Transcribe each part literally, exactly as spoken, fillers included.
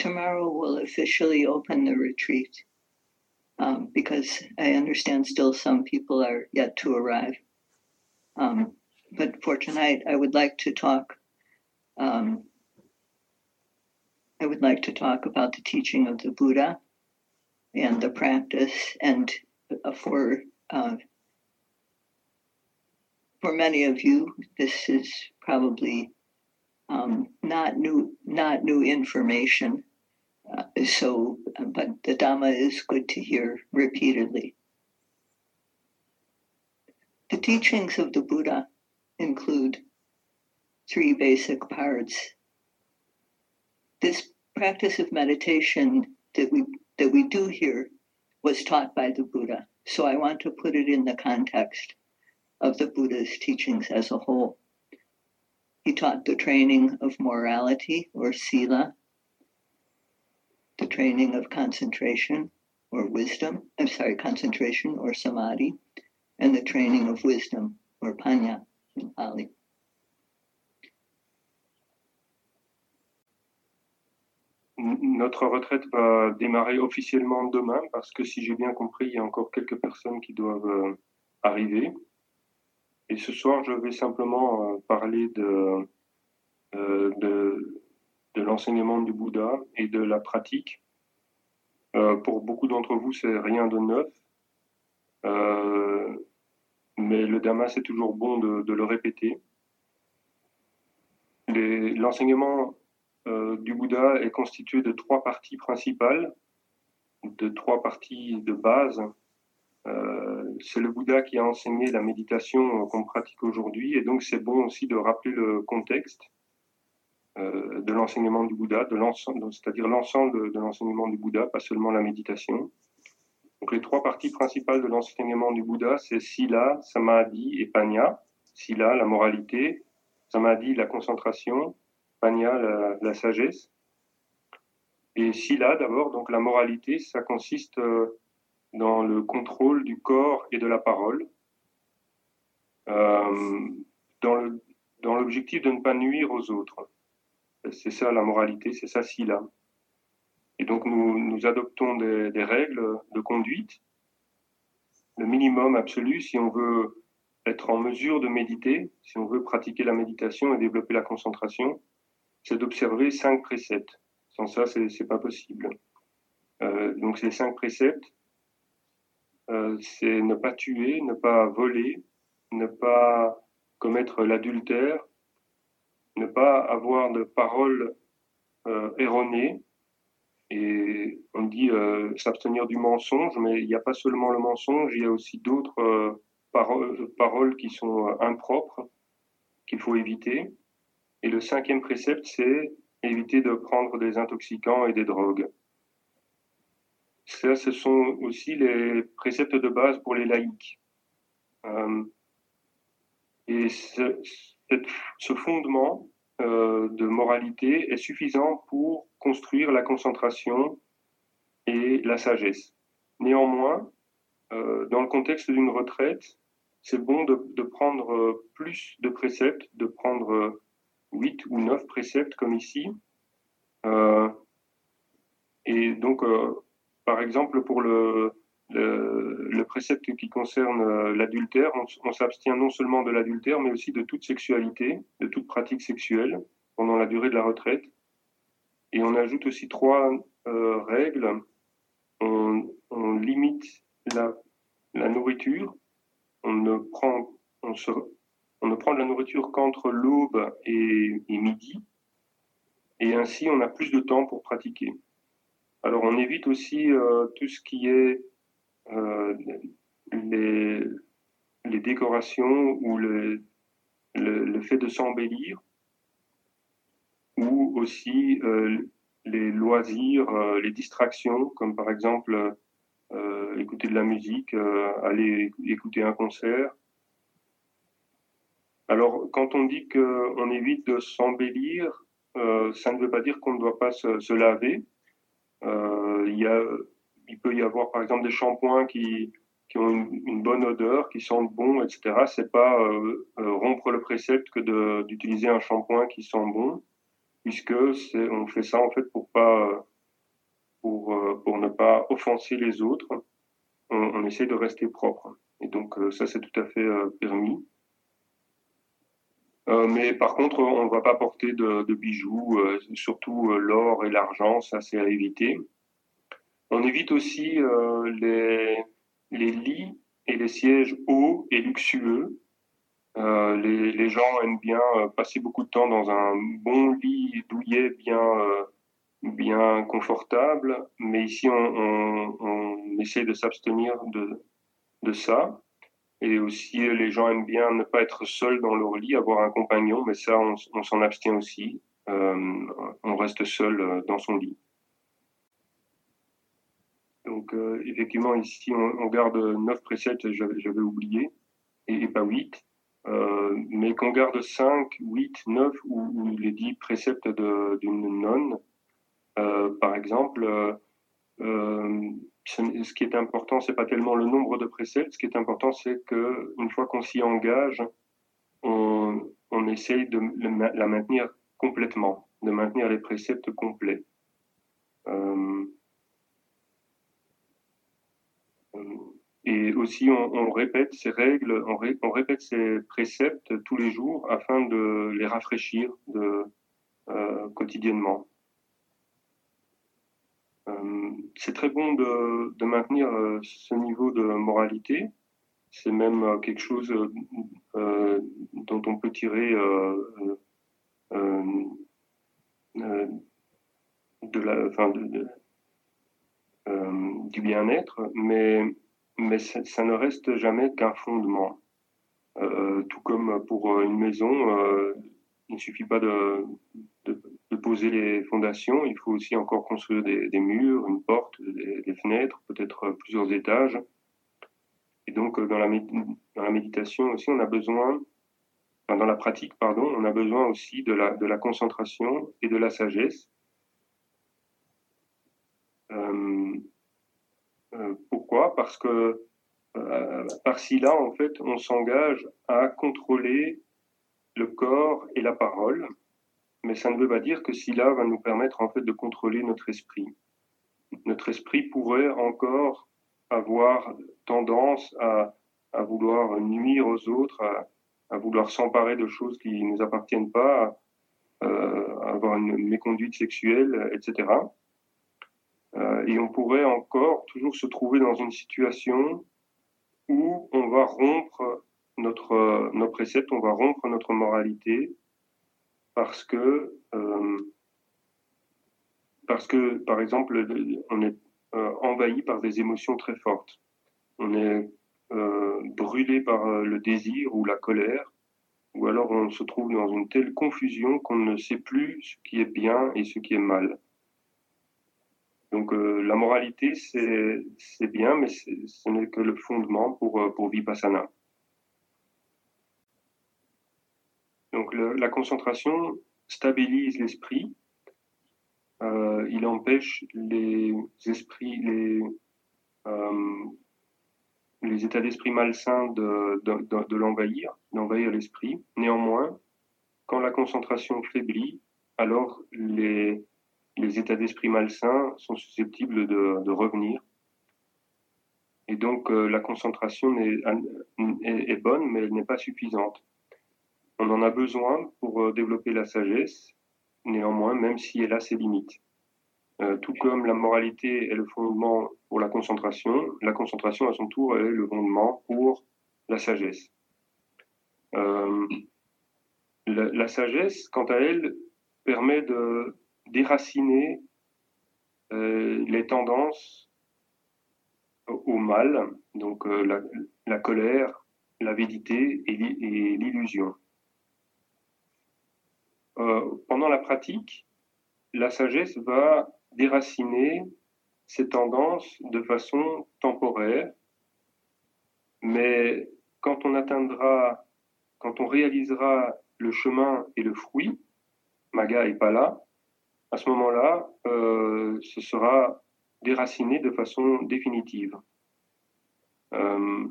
tomorrow we'll officially open the retreat um, because I understand still some people are yet to arrive. Um, but for tonight, I would like to talk. Um, I would like to talk about the teaching of the Buddha and the practice, and uh, for uh, for many of you, this is probably um, not new, not new information. Uh, so, but the Dhamma is good to hear repeatedly. The teachings of the Buddha include three basic parts. This practice of meditation that we that we do here was taught by the Buddha. So I want to put it in the context of the Buddha's teachings as a whole. He taught the training of morality or sila, the training of concentration or wisdom, I'm sorry, concentration or samadhi, and the training of wisdom or panya in Pali. Notre retraite va démarrer officiellement demain parce que si j'ai bien compris, il y a encore quelques personnes qui doivent euh, arriver. Et ce soir, je vais simplement euh, parler de, euh, de, de l'enseignement du Bouddha et de la pratique. Euh, pour beaucoup d'entre vous, c'est rien de neuf. Euh, mais le Dhamma, c'est toujours bon de, de le répéter. Les, l'enseignement euh, du Bouddha est constitué de trois parties principales, de trois parties de base. Euh, c'est le Bouddha qui a enseigné la méditation qu'on pratique aujourd'hui, et donc c'est bon aussi de rappeler le contexte euh, de l'enseignement du Bouddha, de l'ensemble, c'est-à-dire l'ensemble de l'enseignement du Bouddha, pas seulement la méditation. Donc les trois parties principales de l'enseignement du Bouddha, c'est Sila, Samadhi et Panya. Sila, la moralité, Samadhi, la concentration, Panya, la, la sagesse. Et Sila, d'abord, donc la moralité, ça consiste euh, dans le contrôle du corps et de la parole, euh, dans, le, dans l'objectif de ne pas nuire aux autres. C'est ça la moralité, c'est ça Sila. Et donc nous, nous adoptons des, des règles de conduite. Le minimum absolu, si on veut être en mesure de méditer, si on veut pratiquer la méditation et développer la concentration, c'est d'observer cinq préceptes. Sans ça, c'est, c'est pas possible. Euh, donc ces cinq préceptes, euh, c'est ne pas tuer, ne pas voler, ne pas commettre l'adultère, ne pas avoir de paroles euh, erronées. Et on dit euh, s'abstenir du mensonge, mais il n'y a pas seulement le mensonge, il y a aussi d'autres euh, paroles, paroles qui sont euh, impropres, qu'il faut éviter. Et le cinquième précepte, c'est éviter de prendre des intoxicants et des drogues. Ça, ce sont aussi les préceptes de base pour les laïcs. Euh, et ce, cette, ce fondement euh, de moralité est suffisant pour construire la concentration et la sagesse. Néanmoins, euh, dans le contexte d'une retraite, c'est bon de, de prendre plus de préceptes, de prendre huit ou neuf préceptes comme ici. Euh, et donc, euh, par exemple, pour le, le, le précepte qui concerne l'adultère, on, on s'abstient non seulement de l'adultère, mais aussi de toute sexualité, de toute pratique sexuelle pendant la durée de la retraite. Et on ajoute aussi trois euh, règles. On, on limite la, la nourriture. On ne prend, on, se, on ne prend de la nourriture qu'entre l'aube et, et midi. Et ainsi, on a plus de temps pour pratiquer. Alors, on évite aussi euh, tout ce qui est euh, les, les décorations ou le, le, le fait de s'embellir, ou aussi euh, les loisirs, euh, les distractions, comme par exemple euh, écouter de la musique, euh, aller écouter un concert. Alors, quand on dit qu'on évite de s'embellir, euh, ça ne veut pas dire qu'on ne doit pas se, se laver. Euh, il, y a, il peut y avoir, par exemple, des shampoings qui, qui ont une, une bonne odeur, qui sentent bon, et cetera. C'est pas euh, euh, rompre le précepte que de, d'utiliser un shampoing qui sent bon, puisque c'est, on fait ça en fait pour pas pour, euh, pour ne pas offenser les autres, on, on essaie de rester propre. Et donc euh, ça, c'est tout à fait euh, permis. Euh, mais par contre, on ne va pas porter de, de bijoux, euh, surtout euh, l'or et l'argent, ça c'est à éviter. On évite aussi euh, les, les lits et les sièges hauts et luxueux. Euh, les, les gens aiment bien euh, passer beaucoup de temps dans un bon lit douillet bien, euh, bien confortable, mais ici on, on, on essaie de s'abstenir de, de ça. Et aussi, euh, les gens aiment bien ne pas être seuls dans leur lit, avoir un compagnon, mais ça, on, on s'en abstient aussi. Euh, on reste seul euh, dans son lit. Donc, euh, effectivement, ici, on, on garde neuf préceptes, j'avais, j'avais oublié, et, et pas huit. Euh, mais qu'on garde cinq, huit, neuf ou, ou les dix préceptes de- d'une nonne, euh, par exemple, euh, euh, ce, ce qui est important, c'est pas tellement le nombre de préceptes. Ce qui est important, c'est que une fois qu'on s'y engage, on, on essaye de le- la maintenir complètement, de maintenir les préceptes complets. Euh, euh, et aussi, on, on répète ces règles, on, ré- on répète ces préceptes tous les jours afin de les rafraîchir de, euh, quotidiennement. Euh, c'est très bon de, de maintenir euh, ce niveau de moralité. C'est même euh, quelque chose euh, euh, dont on peut tirer euh, euh, euh, de la, enfin, de, de, euh, du bien-être, mais, mais ça, ça ne reste jamais qu'un fondement. Euh, tout comme pour une maison, euh, il ne suffit pas de, de, de poser les fondations, il faut aussi encore construire des, des murs, une porte, des, des fenêtres, peut-être plusieurs étages. Et donc, dans la, dans la méditation aussi, on a besoin, enfin, dans la pratique, pardon, on a besoin aussi de la, de la concentration et de la sagesse. Euh, euh, pourquoi? Parce que euh, par-ci là, en fait, on s'engage à contrôler le corps et la parole, mais ça ne veut pas dire que cela va nous permettre en fait de contrôler notre esprit. Notre esprit pourrait encore avoir tendance à, à vouloir nuire aux autres, à, à vouloir s'emparer de choses qui ne nous appartiennent pas, euh, à avoir une méconduite sexuelle, et cetera. Euh, et on pourrait encore toujours se trouver dans une situation où on va rompre notre, nos préceptes, on va rompre notre moralité parce que, euh, parce que, par exemple, on est euh, envahi par des émotions très fortes. On est euh, brûlé par euh, le désir ou la colère, ou alors on se trouve dans une telle confusion qu'on ne sait plus ce qui est bien et ce qui est mal. Donc euh, la moralité, c'est, c'est bien, mais c'est, ce n'est que le fondement pour, euh, pour Vipassana. Donc le, la concentration stabilise l'esprit, euh, il empêche les esprits, les, euh, les états d'esprit malsains de, de, de, de l'envahir, d'envahir l'esprit. Néanmoins, quand la concentration faiblit, alors les, les états d'esprit malsains sont susceptibles de, de revenir. Et donc euh, la concentration est, est, est bonne, mais elle n'est pas suffisante. On en a besoin pour euh, développer la sagesse, néanmoins, même si elle a ses limites. Euh, tout comme la moralité est le fondement pour la concentration, la concentration à son tour est le fondement pour la sagesse. Euh, la, la sagesse, quant à elle, permet de déraciner euh, les tendances au, au mal, donc euh, la, la colère, l'avidité et, et l'illusion. Euh, pendant la pratique, la sagesse va déraciner ces tendances de façon temporaire, mais quand on atteindra, quand on réalisera le chemin et le fruit, Magga et Pala, à ce moment-là, euh, ce sera déraciné de façon définitive. Euh,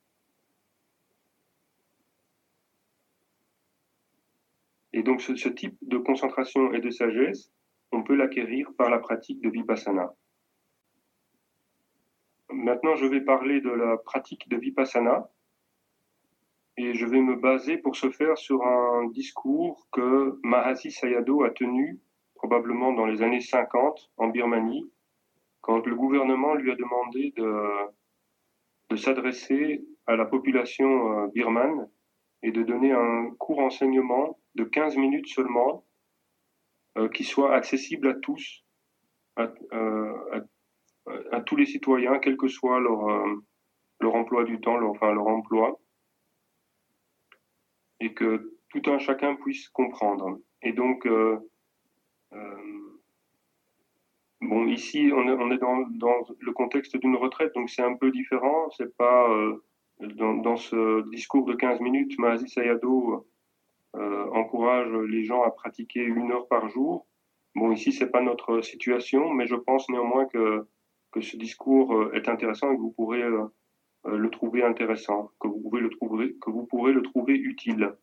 et donc ce, ce type de concentration et de sagesse, on peut l'acquérir par la pratique de Vipassana. maintenant, je vais parler de la pratique de Vipassana et je vais me baser pour ce faire sur un discours que Mahasi Sayadaw a tenu probablement dans les années cinquante en Birmanie, quand le gouvernement lui a demandé de, de s'adresser à la population birmane et de donner un court enseignement de quinze minutes seulement euh, qui soit accessible à tous, à, euh, à, à tous les citoyens, quel que soit leur, euh, leur emploi du temps, leur, enfin leur emploi, et que tout un chacun puisse comprendre. Et donc, euh, euh, bon, ici, on est, on est dans, dans le contexte d'une retraite, donc c'est un peu différent. C'est pas euh, dans, dans ce discours de quinze minutes, Mahasi Sayadaw euh, encourage les gens à pratiquer une heure par jour. Bon, ici, c'est pas notre situation, mais je pense néanmoins que, que ce discours est intéressant et que vous pourrez euh, le trouver intéressant, que vous pouvez le trouver, que vous pourrez le trouver utile.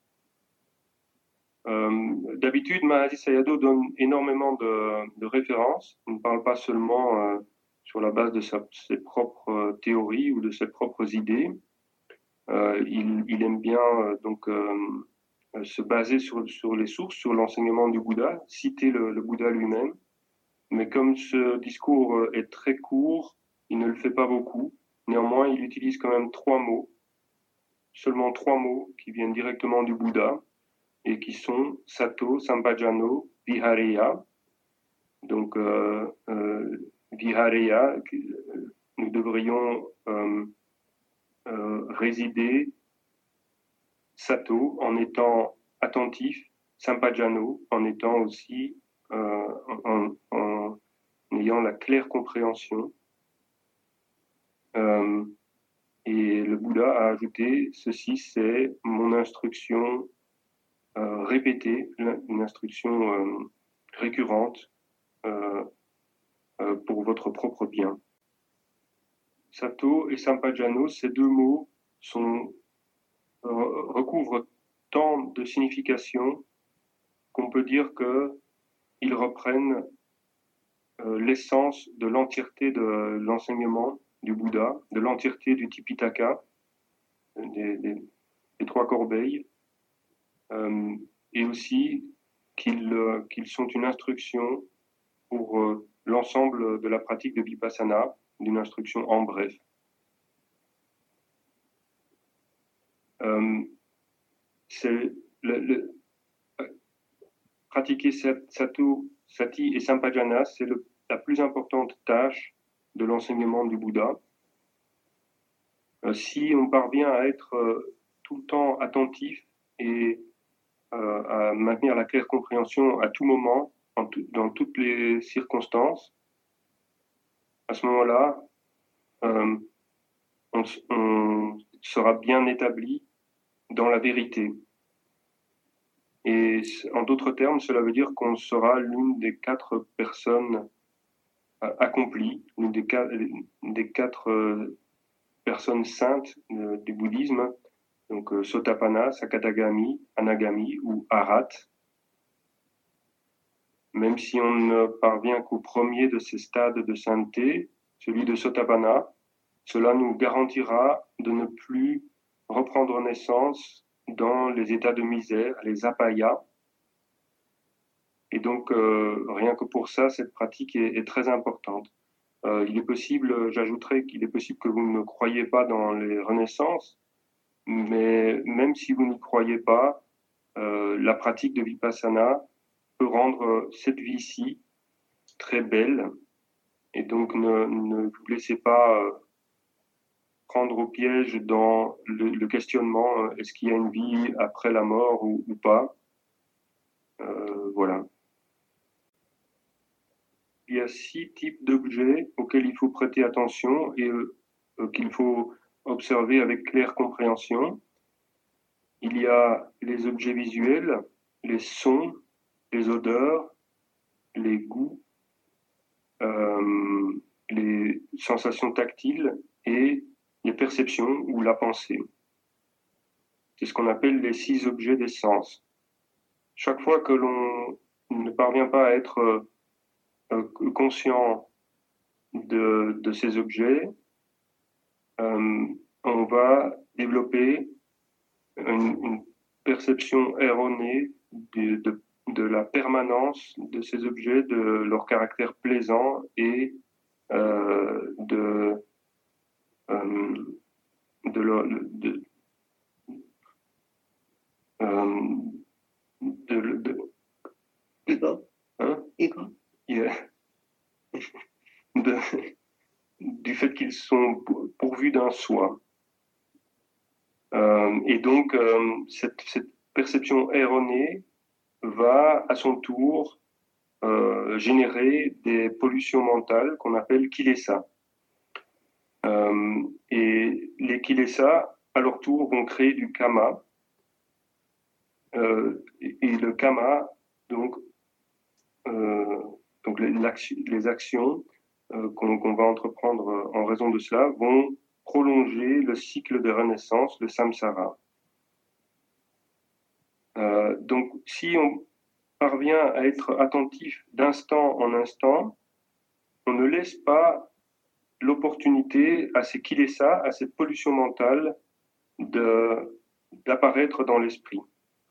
Euh, d'habitude, Mahasi Sayadaw donne énormément de, de références. Il ne parle pas seulement euh, sur la base de sa, ses propres euh, théories ou de ses propres idées. Euh, il, il aime bien euh, donc euh, se baser sur, sur les sources, sur l'enseignement du Bouddha, citer le, le Bouddha lui-même. Mais comme ce discours est très court, il ne le fait pas beaucoup. Néanmoins, il utilise quand même trois mots, seulement trois mots qui viennent directement du Bouddha et qui sont Sato, Sampajano, Vihareya. Donc, euh, euh, Vihareya, nous devrions euh, euh, résider Sato en étant attentif, Sampajano en étant aussi euh, en, en, en ayant la claire compréhension. Euh, et le Bouddha a ajouté ceci, c'est mon instruction euh, répétée, une instruction euh, récurrente euh, euh, pour votre propre bien. Sato et Sampajano, ces deux mots sont, euh, recouvrent tant de significations qu'on peut dire qu'ils reprennent euh, l'essence de l'entièreté de l'enseignement du Bouddha, de l'entièreté du Tipitaka, des, des, des trois corbeilles, euh, et aussi qu'ils euh, qu'ils sont une instruction pour euh, l'ensemble de la pratique de Vipassana, d'une instruction en bref. Euh, c'est le, le, pratiquer Sato, Sati et Sampajana, c'est la plus importante tâche de l'enseignement du Bouddha. Euh, si on parvient à être euh, tout le temps attentif et euh, à maintenir la claire compréhension à tout moment, en tout, dans toutes les circonstances, à ce moment-là, euh, on, on sera bien établi dans la vérité. Et en d'autres termes, cela veut dire qu'on sera l'une des quatre personnes euh, accomplies, l'une des quatre, des quatre euh, personnes saintes euh, du bouddhisme, donc euh, Sotapanna, Sakadagami, Anagami ou Arhat. Même si on ne parvient qu'au premier de ces stades de sainteté, celui de Sotapanna, cela nous garantira de ne plus reprendre naissance dans les états de misère, les apayas. Et donc, euh, rien que pour ça, cette pratique est, est très importante. Euh, il est possible, j'ajouterais qu'il est possible que vous ne croyez pas dans les renaissances, mais même si vous n'y croyez pas, euh, la pratique de Vipassana peut rendre cette vie-ci très belle. Et donc, ne, ne vous laissez pas euh, prendre au piège dans le, le questionnement, euh, est-ce qu'il y a une vie après la mort ou, ou pas. Euh, voilà. Il y a six types d'objets auxquels il faut prêter attention et euh, qu'il faut observer avec claire compréhension. Il y a les objets visuels, les sons, les odeurs, les goûts, euh, les sensations tactiles et les perceptions ou la pensée. C'est ce qu'on appelle les six objets des sens. Chaque fois que l'on ne parvient pas à être euh, conscient de, de ces objets, euh, on va développer une, une perception erronée de, de, de la permanence de ces objets, de leur caractère plaisant et euh, de, euh, de, leur- de, euh, de, de, Ego. hein? Ego. Yeah. de, du fait qu'ils sont pourvus d'un soi. Euh, et donc, euh, cette, cette perception erronée va à son tour euh, générer des pollutions mentales qu'on appelle kilesa. Euh, et les kilesa, à leur tour, vont créer du kama. Euh, et, et le kama, donc, euh, donc les, les actions euh, qu'on qu'on va entreprendre en raison de cela vont prolonger le cycle de renaissance, le samsara. Euh, donc, si on parvient à être attentif d'instant en instant, on ne laisse pas l'opportunité à ces kilesa, à cette pollution mentale, de, d'apparaître dans l'esprit.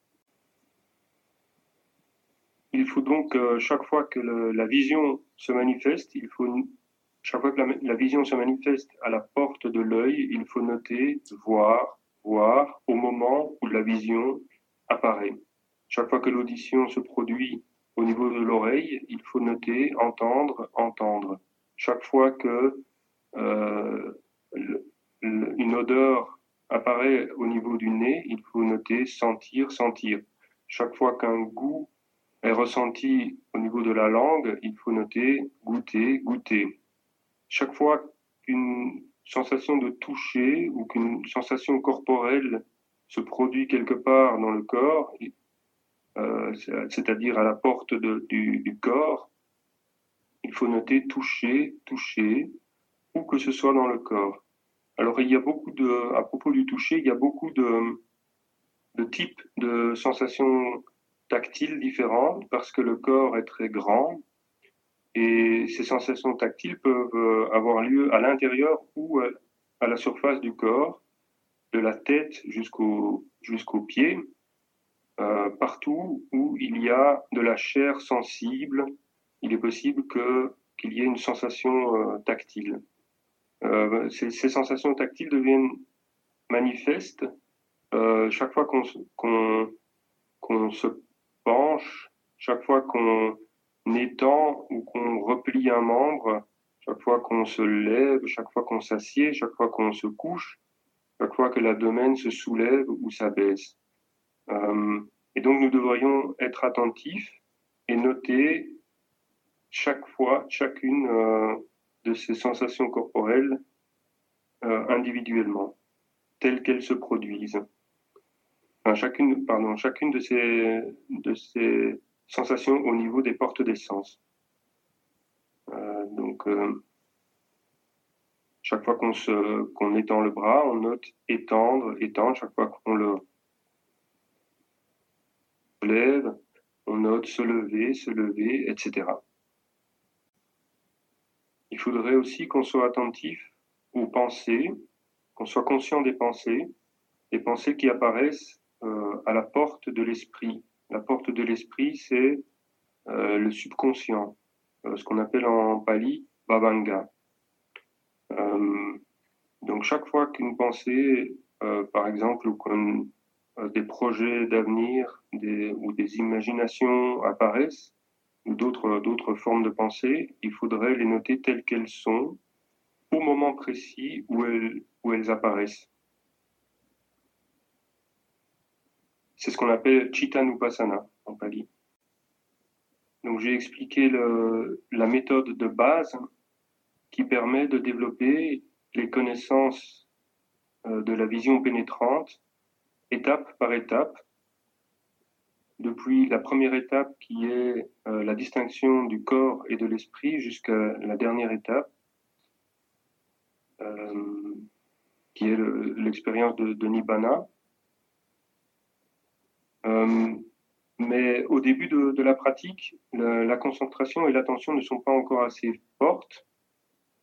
Il faut donc, euh, chaque fois que le, la vision se manifeste, il faut, chaque fois que la, la vision se manifeste à la porte de l'œil, il faut noter, voir, voir au moment où la vision apparaît. Chaque fois que l'audition se produit au niveau de l'oreille, il faut noter, entendre, entendre. Chaque fois que euh, le, le, une odeur apparaît au niveau du nez, il faut noter, sentir, sentir. Chaque fois qu'un goût est ressenti au niveau de la langue, il faut noter, goûter, goûter. Chaque fois qu'une sensation de toucher ou qu'une sensation corporelle se produit quelque part dans le corps, euh, c'est-à-dire à la porte de, du, du corps, il faut noter toucher, toucher, où que ce soit dans le corps. Alors il y a beaucoup de, à propos du toucher, il y a beaucoup de, de types de sensations tactiles différentes parce que le corps est très grand et ces sensations tactiles peuvent avoir lieu à l'intérieur ou à la surface du corps, de la tête jusqu'au jusqu'aux pieds, euh, partout où il y a de la chair sensible, il est possible que qu'il y ait une sensation euh, tactile. Euh, ces, ces sensations tactiles deviennent manifestes euh, chaque fois qu'on qu'on qu'on se penche, chaque fois qu'on étend ou qu'on replie un membre, chaque fois qu'on se lève, chaque fois qu'on s'assied, chaque fois qu'on se couche, chaque fois que l'abdomen se soulève ou s'abaisse. Euh, et donc nous devrions être attentifs et noter chaque fois, chacune euh, de ces sensations corporelles euh, individuellement, telles qu'elles se produisent. Enfin, chacune, pardon, chacune de ces, de ces sensations au niveau des portes des sens. Euh, donc, euh, chaque fois qu'on se, qu'on étend le bras, on note étendre, étendre. Chaque fois qu'on le lève, on note se lever, se lever, et cetera. Il faudrait aussi qu'on soit attentif aux pensées, qu'on soit conscient des pensées, des pensées qui apparaissent euh, à la porte de l'esprit. La porte de l'esprit, c'est euh, le subconscient, euh, ce qu'on appelle en pali bhavanga. Euh, donc chaque fois qu'une pensée, euh, par exemple, ou qu'on, euh, des projets d'avenir des, ou des imaginations apparaissent, ou d'autres, d'autres formes de pensée, il faudrait les noter telles qu'elles sont, au moment précis où elles, où elles apparaissent. C'est ce qu'on appelle Chittanupassana en pali. Donc j'ai expliqué le, la méthode de base qui permet de développer les connaissances euh, de la vision pénétrante, étape par étape, depuis la première étape qui est euh, la distinction du corps et de l'esprit jusqu'à la dernière étape, euh, qui est le, l'expérience de, de Nibbana. Euh, mais au début de, de la pratique, la, la concentration et l'attention ne sont pas encore assez fortes.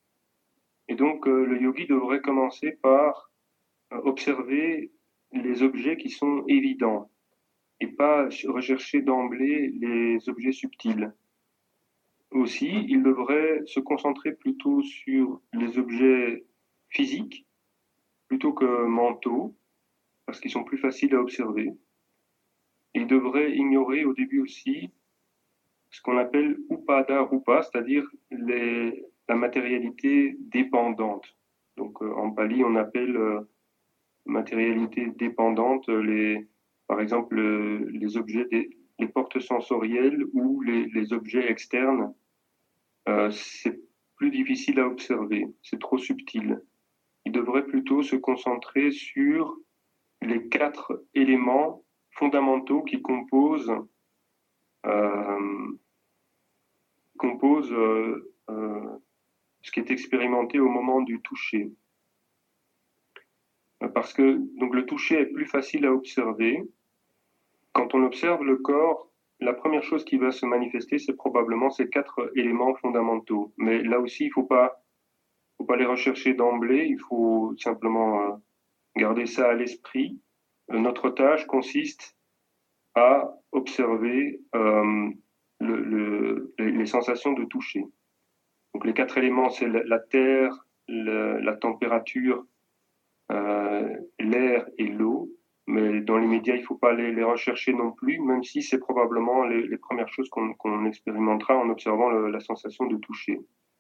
Et donc, euh, le yogi devrait commencer par euh, observer les objets qui sont évidents et pas rechercher d'emblée les objets subtils. Aussi, il devrait se concentrer plutôt sur les objets physiques plutôt que mentaux, parce qu'ils sont plus faciles à observer. Et il devrait ignorer au début aussi ce qu'on appelle upada rupa, c'est-à-dire les, la matérialité dépendante. Donc euh, en pali, on appelle euh, matérialité dépendante les, par exemple euh, les objets, des, les portes sensorielles ou les, les objets externes. Euh, c'est plus difficile à observer, c'est trop subtil. Il devrait plutôt se concentrer sur les quatre éléments fondamentaux qui composent, euh, composent euh, euh, ce qui est expérimenté au moment du toucher. Parce que donc, le toucher est plus facile à observer. Quand on observe le corps, la première chose qui va se manifester, c'est probablement ces quatre éléments fondamentaux. Mais là aussi, il ne faut pas, faut pas les rechercher d'emblée, il faut simplement euh, garder ça à l'esprit. Euh, notre tâche consiste à observer euh, le, le, les sensations de toucher. Donc les quatre éléments, c'est la, la terre, le, la température, euh, l'air et l'eau. Mais dans les médias, il ne faut pas les, les rechercher non plus, même si c'est probablement les, les premières choses qu'on qu'on expérimentera en observant le, la sensation de toucher.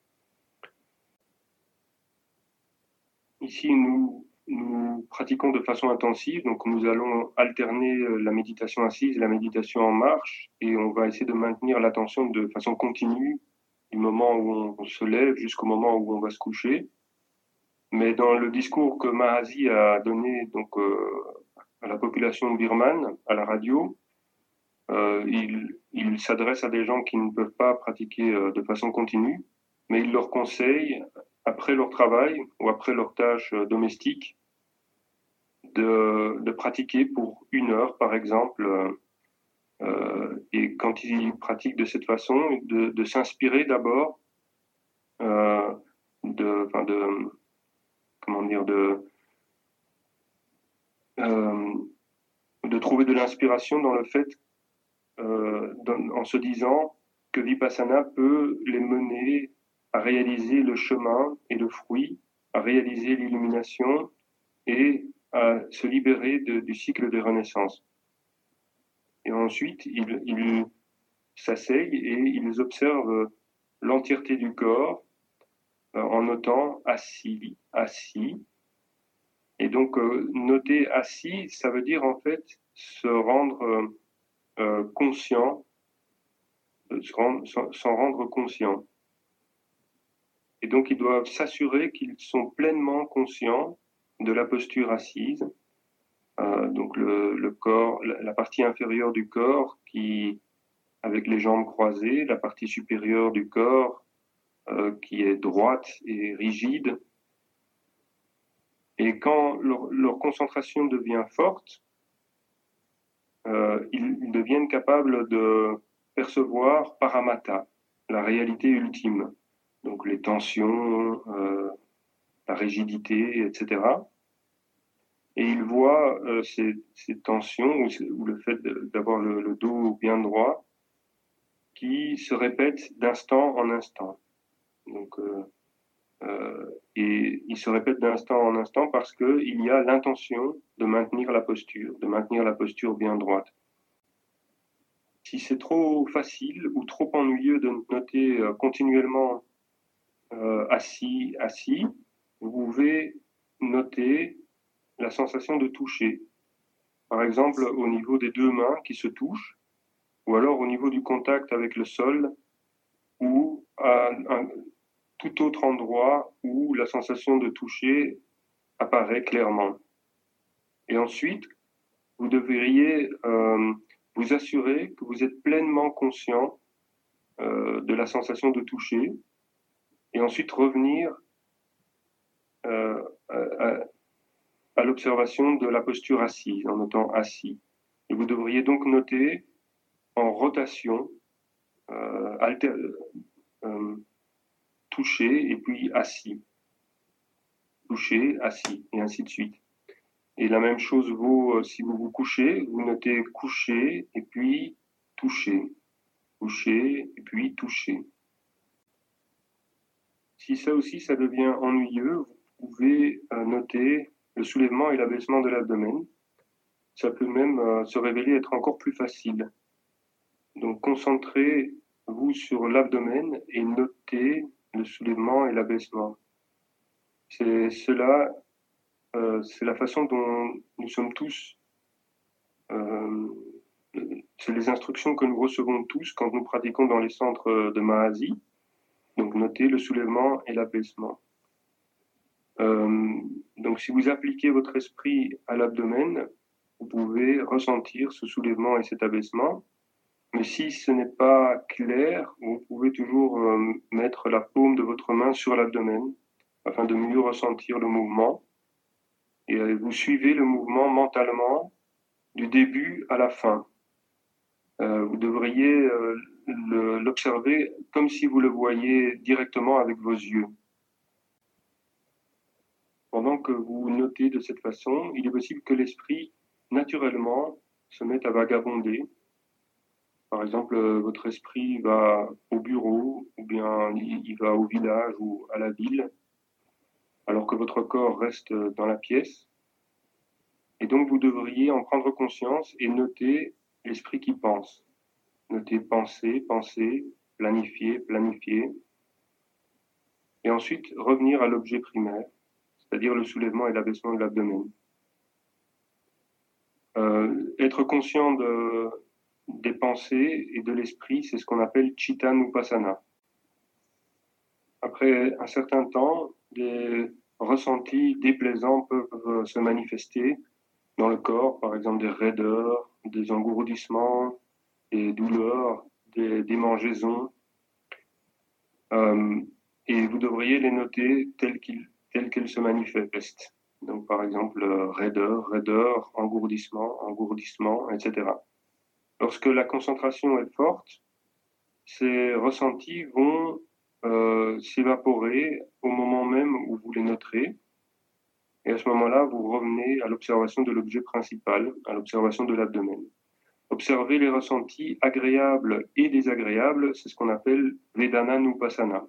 Ici, nous, nous pratiquons de façon intensive, donc nous allons alterner la méditation assise et la méditation en marche, et on va essayer de maintenir l'attention de façon continue du moment où on se lève jusqu'au moment où on va se coucher. Mais dans le discours que Mahasi a donné donc, euh, à la population birmane, à la radio, euh, il, il s'adresse à des gens qui ne peuvent pas pratiquer euh, de façon continue, mais il leur conseille, après leur travail ou après leurs tâches euh, domestiques, de, de pratiquer pour une heure, par exemple, euh, et quand ils pratiquent de cette façon, de, de s'inspirer d'abord euh, de, enfin de, comment dire, de, euh, de trouver de l'inspiration dans le fait, euh, dans, en se disant que Vipassana peut les mener à réaliser le chemin et le fruit, à réaliser l'illumination et à se libérer de, du cycle de renaissance. Et ensuite, ils, ils s'asseyent et ils observent l'entièreté du corps euh, en notant assis, assis. Et donc, euh, noter assis, ça veut dire en fait se rendre euh, euh, conscient, s'en rendre conscient. Et donc, ils doivent s'assurer qu'ils sont pleinement conscients de la posture assise, euh, donc le, le corps, la, la partie inférieure du corps qui, avec les jambes croisées, la partie supérieure du corps euh, qui est droite et rigide. Et quand leur, leur concentration devient forte, euh, ils, ils deviennent capables de percevoir paramata, la réalité ultime, donc les tensions, euh, la rigidité, et cetera. Et ils voient euh, ces, ces tensions ou, ou le fait d'avoir le, le dos bien droit qui se répètent d'instant en instant. Donc, euh, euh, et il se répète d'instant en instant parce qu'il y a l'intention de maintenir la posture, de maintenir la posture bien droite. Si c'est trop facile ou trop ennuyeux de noter euh, continuellement euh, assis, assis, vous pouvez noter la sensation de toucher. Par exemple, au niveau des deux mains qui se touchent, ou alors au niveau du contact avec le sol, ou à un tout autre endroit où la sensation de toucher apparaît clairement. Et ensuite, vous devriez euh, vous assurer que vous êtes pleinement conscient euh, de la sensation de toucher, et ensuite revenir euh, à, à l'observation de la posture assise, en notant assis. Et vous devriez donc noter en rotation, euh, alter, euh, toucher et puis assis. touché, assis, et ainsi de suite. Et la même chose vaut euh, si vous vous couchez, vous notez coucher et puis toucher, coucher et puis toucher. Si ça aussi, ça devient ennuyeux, vous pouvez euh, noter le soulèvement et l'abaissement de l'abdomen. Ça peut même euh, se révéler être encore plus facile. Donc concentrez-vous sur l'abdomen et notez le soulèvement et l'abaissement. C'est cela, euh, c'est la façon dont nous sommes tous, euh, c'est les instructions que nous recevons tous quand nous pratiquons dans les centres de Mahasi. Donc notez le soulèvement et l'abaissement. Euh, donc si vous appliquez votre esprit à l'abdomen, vous pouvez ressentir ce soulèvement et cet abaissement. Mais si ce n'est pas clair, vous pouvez toujours euh, mettre la paume de votre main sur l'abdomen afin de mieux ressentir le mouvement. Et euh, vous suivez le mouvement mentalement du début à la fin. Euh, vous devriez euh, le, l'observer comme si vous le voyiez directement avec vos yeux. Pendant que vous notez de cette façon, il est possible que l'esprit, naturellement, se mette à vagabonder. Par exemple, votre esprit va au bureau, ou bien il va au village ou à la ville, alors que votre corps reste dans la pièce. Et donc, vous devriez en prendre conscience et noter l'esprit qui pense. Noter penser, penser, planifier, planifier. Et ensuite, revenir à l'objet primaire, c'est-à-dire le soulèvement et l'abaissement de l'abdomen. Euh, être conscient de, des pensées et de l'esprit, c'est ce qu'on appelle Chittanupassana. Après un certain temps, des ressentis déplaisants peuvent se manifester dans le corps, par exemple des raideurs, des engourdissements, des douleurs, des démangeaisons. Euh, et vous devriez les noter telles qu'ils, telles qu'elles se manifestent. Donc, par exemple, raideur, raideur, engourdissement, engourdissement, et cetera. Lorsque la concentration est forte, ces ressentis vont euh, s'évaporer au moment même où vous les noterez. Et à ce moment-là, vous revenez à l'observation de l'objet principal, à l'observation de l'abdomen. Observer les ressentis agréables et désagréables, c'est ce qu'on appelle Vedana-Nupassana.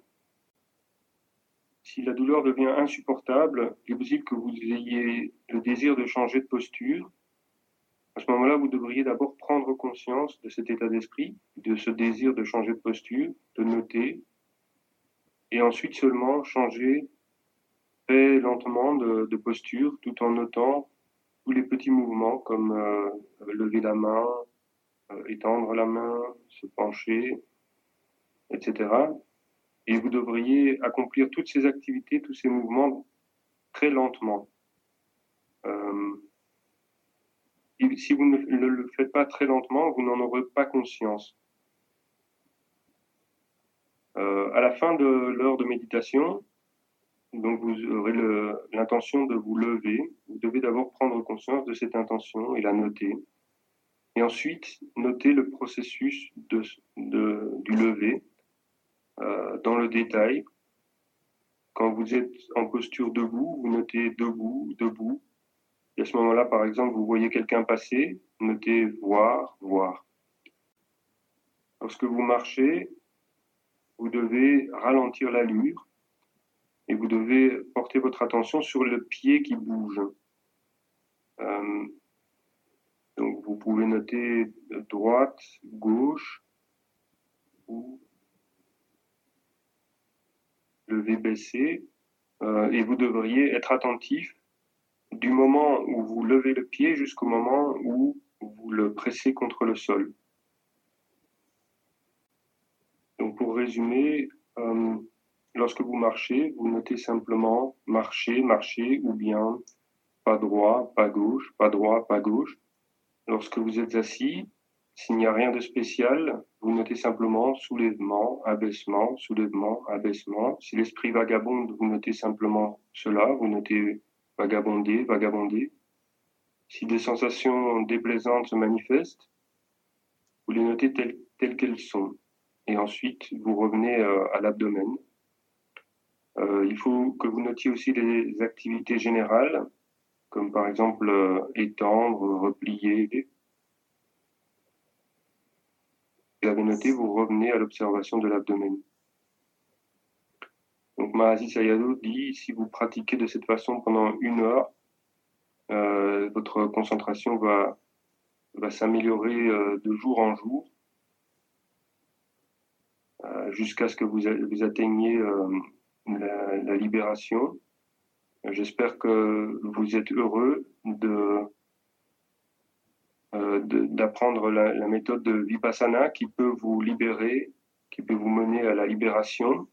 Si la douleur devient insupportable, il est possible que vous ayez le désir de changer de posture. À ce moment-là, vous devriez d'abord prendre conscience de cet état d'esprit, de ce désir de changer de posture, de noter, et ensuite seulement changer très lentement de, de posture, tout en notant tous les petits mouvements comme euh, lever la main, euh, étendre la main, se pencher, et cetera. Et vous devriez accomplir toutes ces activités, tous ces mouvements très lentement. Euh, et si vous ne le faites pas très lentement, vous n'en aurez pas conscience. Euh, à la fin de l'heure de méditation, donc vous aurez le, l'intention de vous lever. Vous devez d'abord prendre conscience de cette intention et la noter. Et ensuite, noter le processus de, de, du lever euh, dans le détail. Quand vous êtes en posture debout, vous notez debout, debout. Et à ce moment-là, par exemple, vous voyez quelqu'un passer, notez voir, voir. Lorsque vous marchez, vous devez ralentir l'allure et vous devez porter votre attention sur le pied qui bouge. Euh, donc vous pouvez noter droite, gauche, ou lever, baisser, euh, et vous devriez être attentif du moment où vous levez le pied jusqu'au moment où vous le pressez contre le sol. Donc pour résumer, euh, lorsque vous marchez, vous notez simplement marcher, marcher, ou bien pas droit, pas gauche, pas droit, pas gauche. Lorsque vous êtes assis, s'il n'y a rien de spécial, vous notez simplement soulèvement, abaissement, soulèvement, abaissement. Si l'esprit vagabonde, vous notez simplement cela, vous notez vagabonder, vagabonder. Si des sensations déplaisantes se manifestent, vous les notez telles, telles qu'elles sont. Et ensuite, vous revenez euh, à l'abdomen. Euh, il faut que vous notiez aussi les activités générales, comme par exemple euh, étendre, replier. Si vous avez noté, vous revenez à l'observation de l'abdomen. Donc Mahasi Sayadaw dit, si vous pratiquez de cette façon pendant une heure, euh, votre concentration va, va s'améliorer euh, de jour en jour, euh, jusqu'à ce que vous, vous atteigniez euh, la, la libération. J'espère que vous êtes heureux de, euh, de, d'apprendre la, la méthode de Vipassana qui peut vous libérer, qui peut vous mener à la libération.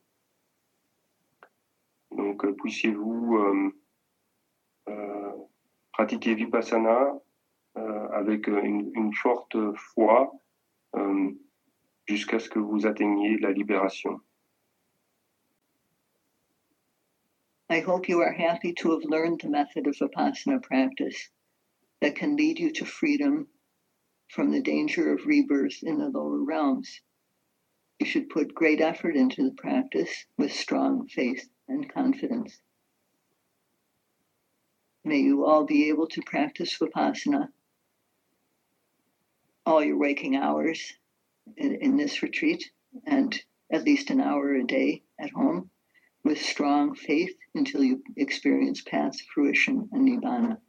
Donc, euh, puissiez-vous euh, euh, pratiquer Vipassana euh, avec une, une forte foi euh, jusqu'à ce que vous atteigniez la libération. I hope you are happy to have learned the method of Vipassana practice that can lead you to freedom from the danger of rebirth in the lower realms. You should put great effort into the practice with strong faith and confidence. May you all be able to practice Vipassana all your waking hours in, in this retreat, and at least an hour a day at home, with strong faith until you experience path fruition and Nibbana.